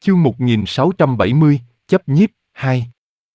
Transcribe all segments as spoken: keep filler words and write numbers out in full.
Chương một nghìn sáu trăm bảy mươi, chấp nhiếp, hai.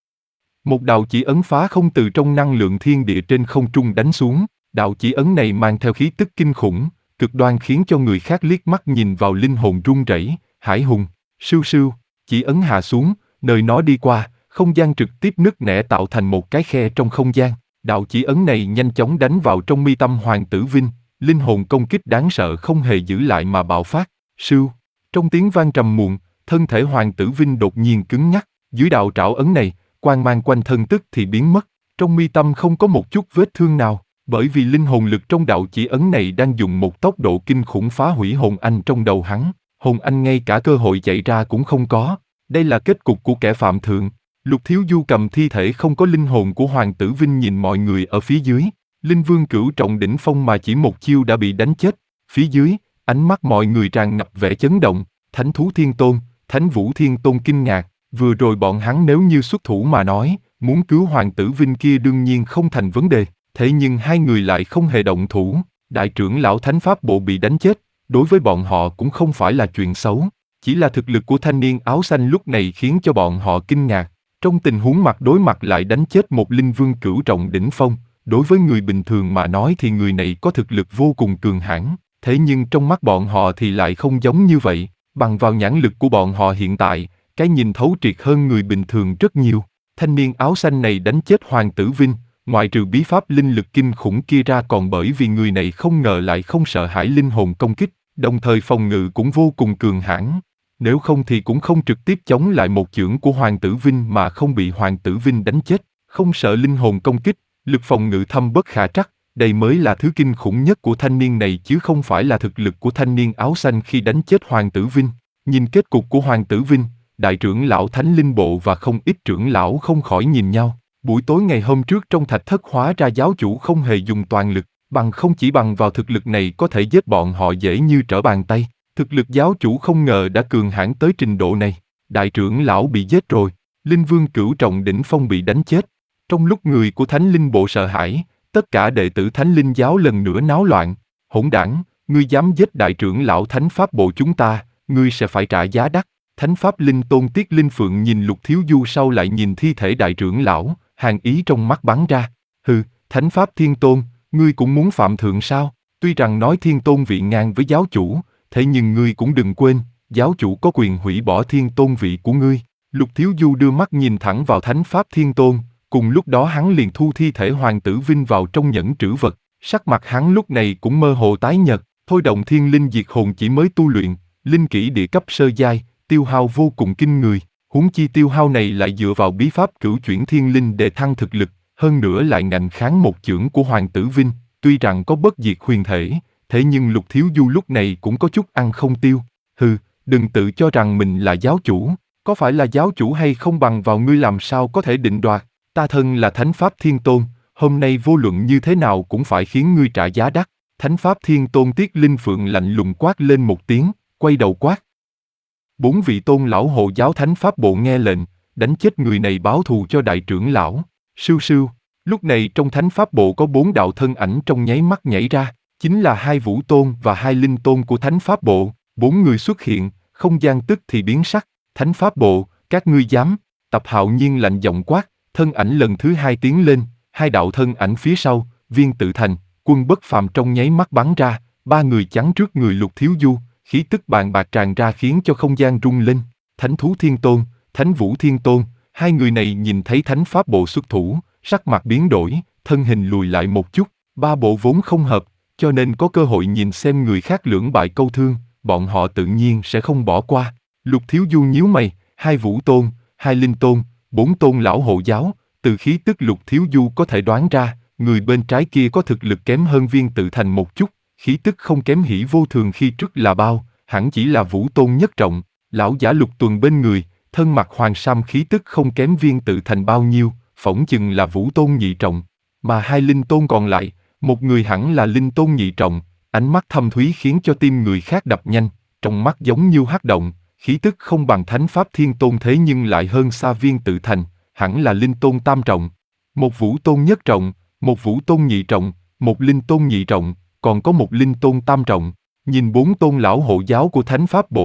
Một đạo chỉ ấn phá không từ trong năng lượng thiên địa trên không trung đánh xuống, đạo chỉ ấn này mang theo khí tức kinh khủng, cực đoan khiến cho người khác liếc mắt nhìn vào linh hồn run rẩy. Hải hùng, sưu sưu, chỉ ấn hạ xuống, nơi nó đi qua, không gian trực tiếp nứt nẻ tạo thành một cái khe trong không gian. Đạo chỉ ấn này nhanh chóng đánh vào trong mi tâm Hoàng Tử Vinh, linh hồn công kích đáng sợ không hề giữ lại mà bạo phát. Sưu, trong tiếng vang trầm muộn, thân thể Hoàng Tử Vinh đột nhiên cứng nhắc, dưới đạo trảo ấn này, quang mang quanh thân tức thì biến mất, trong mi tâm không có một chút vết thương nào, bởi vì linh hồn lực trong đạo chỉ ấn này đang dùng một tốc độ kinh khủng phá hủy hồn anh trong đầu hắn, hồn anh ngay cả cơ hội chạy ra cũng không có, đây là kết cục của kẻ phạm thượng. Lục Thiếu Du cầm thi thể không có linh hồn của Hoàng Tử Vinh nhìn mọi người ở phía dưới, Linh Vương Cửu Trọng đỉnh phong mà chỉ một chiêu đã bị đánh chết, phía dưới, ánh mắt mọi người tràn ngập vẻ chấn động, Thánh Thú Thiên Tôn, Thánh Vũ Thiên Tôn kinh ngạc, vừa rồi bọn hắn nếu như xuất thủ mà nói, muốn cứu Hoàng Tử Vinh kia đương nhiên không thành vấn đề, thế nhưng hai người lại không hề động thủ, đại trưởng lão Thánh Pháp Bộ bị đánh chết, đối với bọn họ cũng không phải là chuyện xấu, chỉ là thực lực của thanh niên áo xanh lúc này khiến cho bọn họ kinh ngạc, trong tình huống mặt đối mặt lại đánh chết một Linh Vương Cửu Trọng đỉnh phong, đối với người bình thường mà nói thì người này có thực lực vô cùng cường hãn, thế nhưng trong mắt bọn họ thì lại không giống như vậy. Bằng vào nhãn lực của bọn họ hiện tại, cái nhìn thấu triệt hơn người bình thường rất nhiều. Thanh niên áo xanh này đánh chết Hoàng Tử Vinh, ngoại trừ bí pháp linh lực kinh khủng kia ra còn bởi vì người này không ngờ lại không sợ hãi linh hồn công kích, đồng thời phòng ngự cũng vô cùng cường hãn. Nếu không thì cũng không trực tiếp chống lại một chưởng của Hoàng Tử Vinh mà không bị Hoàng Tử Vinh đánh chết, không sợ linh hồn công kích, lực phòng ngự thâm bất khả trắc. Đây mới là thứ kinh khủng nhất của thanh niên này chứ không phải là thực lực của thanh niên áo xanh khi đánh chết Hoàng Tử Vinh. Nhìn kết cục của Hoàng Tử Vinh, đại trưởng lão Thánh Linh Bộ và không ít trưởng lão không khỏi nhìn nhau. Buổi tối ngày hôm trước trong thạch thất hóa ra giáo chủ không hề dùng toàn lực, bằng không chỉ bằng vào thực lực này có thể giết bọn họ dễ như trở bàn tay. Thực lực giáo chủ không ngờ đã cường hãn tới trình độ này. Đại trưởng lão bị giết rồi, Linh Vương Cửu Trọng đỉnh phong bị đánh chết. Trong lúc người của Thánh Linh Bộ sợ hãi, tất cả đệ tử Thánh Linh giáo lần nữa náo loạn. Hỗn đảng, ngươi dám giết đại trưởng lão Thánh Pháp Bộ chúng ta, ngươi sẽ phải trả giá đắt. Thánh Pháp Linh Tôn Tiết Linh Phượng nhìn Lục Thiếu Du sau lại nhìn thi thể đại trưởng lão, hàn ý trong mắt bắn ra. Hừ, Thánh Pháp Thiên Tôn, ngươi cũng muốn phạm thượng sao? Tuy rằng nói Thiên Tôn vị ngang với giáo chủ, thế nhưng ngươi cũng đừng quên, giáo chủ có quyền hủy bỏ Thiên Tôn vị của ngươi. Lục Thiếu Du đưa mắt nhìn thẳng vào Thánh Pháp Thiên Tôn. Cùng lúc đó hắn liền thu thi thể Hoàng Tử Vinh vào trong nhẫn trữ vật, sắc mặt hắn lúc này cũng mơ hồ tái nhợt, thôi động thiên linh diệt hồn chỉ mới tu luyện, linh kỹ địa cấp sơ giai, tiêu hao vô cùng kinh người, huống chi tiêu hao này lại dựa vào bí pháp cửu chuyển thiên linh để thăng thực lực, hơn nữa lại ngạnh kháng một chưởng của Hoàng Tử Vinh, tuy rằng có bất diệt huyền thể, thế nhưng Lục Thiếu Du lúc này cũng có chút ăn không tiêu. Hừ, đừng tự cho rằng mình là giáo chủ, có phải là giáo chủ hay không bằng vào ngươi làm sao có thể định đoạt. Ta thân là Thánh Pháp Thiên Tôn, hôm nay vô luận như thế nào cũng phải khiến ngươi trả giá đắt. Thánh Pháp Thiên Tôn Tiết Linh Phượng lạnh lùng quát lên một tiếng, quay đầu quát. Bốn vị tôn lão hộ giáo Thánh Pháp Bộ nghe lệnh, đánh chết người này báo thù cho đại trưởng lão. Sưu sưu, lúc này trong Thánh Pháp Bộ có bốn đạo thân ảnh trong nháy mắt nhảy ra, chính là hai Vũ Tôn và hai Linh Tôn của Thánh Pháp Bộ. Bốn người xuất hiện, không gian tức thì biến sắc. Thánh Pháp Bộ, các ngươi dám? Tập Hạo Nhiên lạnh giọng quát. Thân ảnh lần thứ hai tiến lên, hai đạo thân ảnh phía sau, Viên Tự Thành, Quân Bất Phàm trong nháy mắt bắn ra, ba người chắn trước người Lục Thiếu Du, khí tức bàn bạc tràn ra khiến cho không gian rung lên. Thánh Thú Thiên Tôn, Thánh Vũ Thiên Tôn, hai người này nhìn thấy Thánh Pháp Bộ xuất thủ, sắc mặt biến đổi, thân hình lùi lại một chút, ba bộ vốn không hợp, cho nên có cơ hội nhìn xem người khác lưỡng bại câu thương, bọn họ tự nhiên sẽ không bỏ qua. Lục Thiếu Du nhíu mày, hai Vũ Tôn, hai Linh Tôn, bốn tôn lão hộ giáo, từ khí tức Lục Thiếu Du có thể đoán ra, người bên trái kia có thực lực kém hơn Viên Tự Thành một chút, khí tức không kém Hỉ Vô Thường khi trước là bao, hẳn chỉ là Vũ Tôn nhất trọng, lão giả Lục Tuần bên người, thân mặc hoàng sam khí tức không kém Viên Tự Thành bao nhiêu, phỏng chừng là Vũ Tôn nhị trọng, mà hai Linh Tôn còn lại, một người hẳn là Linh Tôn nhị trọng, ánh mắt thâm thúy khiến cho tim người khác đập nhanh, trong mắt giống như hắc động. Khí tức không bằng Thánh Pháp Thiên Tôn thế nhưng lại hơn xa Viên Tự Thành, hẳn là Linh Tôn tam trọng, một Vũ Tôn nhất trọng, một Vũ Tôn nhị trọng, một Linh Tôn nhị trọng, còn có một Linh Tôn tam trọng. Nhìn bốn tôn lão hộ giáo của Thánh Pháp Bộ,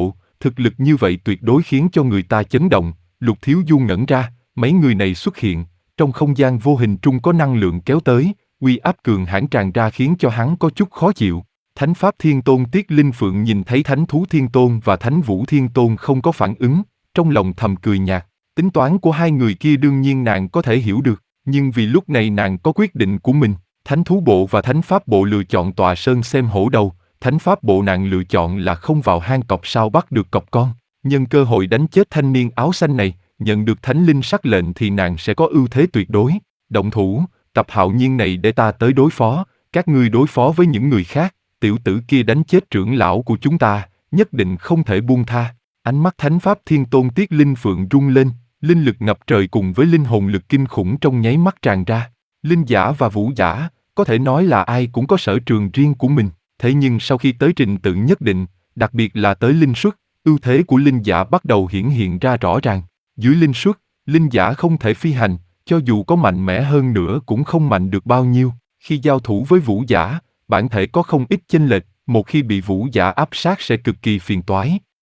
Thực lực như vậy tuyệt đối khiến cho người ta chấn động. Lục Thiếu Du ngẩn ra, mấy người này xuất hiện, trong không gian vô hình trung có năng lượng kéo tới, uy áp cường hãn tràn ra khiến cho hắn có chút khó chịu. Thánh Pháp Thiên Tôn Tiết Linh Phượng nhìn thấy Thánh Thú Thiên Tôn và Thánh Vũ Thiên Tôn không có phản ứng, trong lòng thầm cười nhạt. Tính toán của hai người kia đương nhiên nàng có thể hiểu được, nhưng vì lúc này nàng có quyết định của mình. Thánh Thú Bộ và Thánh Pháp Bộ lựa chọn tọa sơn xem hổ đầu, Thánh Pháp Bộ nàng lựa chọn là không vào hang cọp sao bắt được cọp con. Nhân cơ hội đánh chết thanh niên áo xanh này, nhận được Thánh Linh sắc lệnh thì nàng sẽ có ưu thế tuyệt đối. Động thủ, Tập Hạo Nhiên này để ta tới đối phó, các ngươi đối phó với những người khác, tiểu tử kia đánh chết trưởng lão của chúng ta, nhất định không thể buông tha. Ánh mắt Thánh Pháp Thiên Tôn Tiết Linh Phượng rung lên, linh lực ngập trời cùng với linh hồn lực kinh khủng trong nháy mắt tràn ra. Linh giả và vũ giả, có thể nói là ai cũng có sở trường riêng của mình, thế nhưng sau khi tới trình tự nhất định, đặc biệt là tới linh suất, ưu thế của linh giả bắt đầu hiển hiện ra rõ ràng. Dưới linh suất, linh giả không thể phi hành, cho dù có mạnh mẽ hơn nữa cũng không mạnh được bao nhiêu. Khi giao thủ với vũ giả, bản thể có không ít chênh lệch, một khi bị vũ giả áp sát sẽ cực kỳ phiền toái.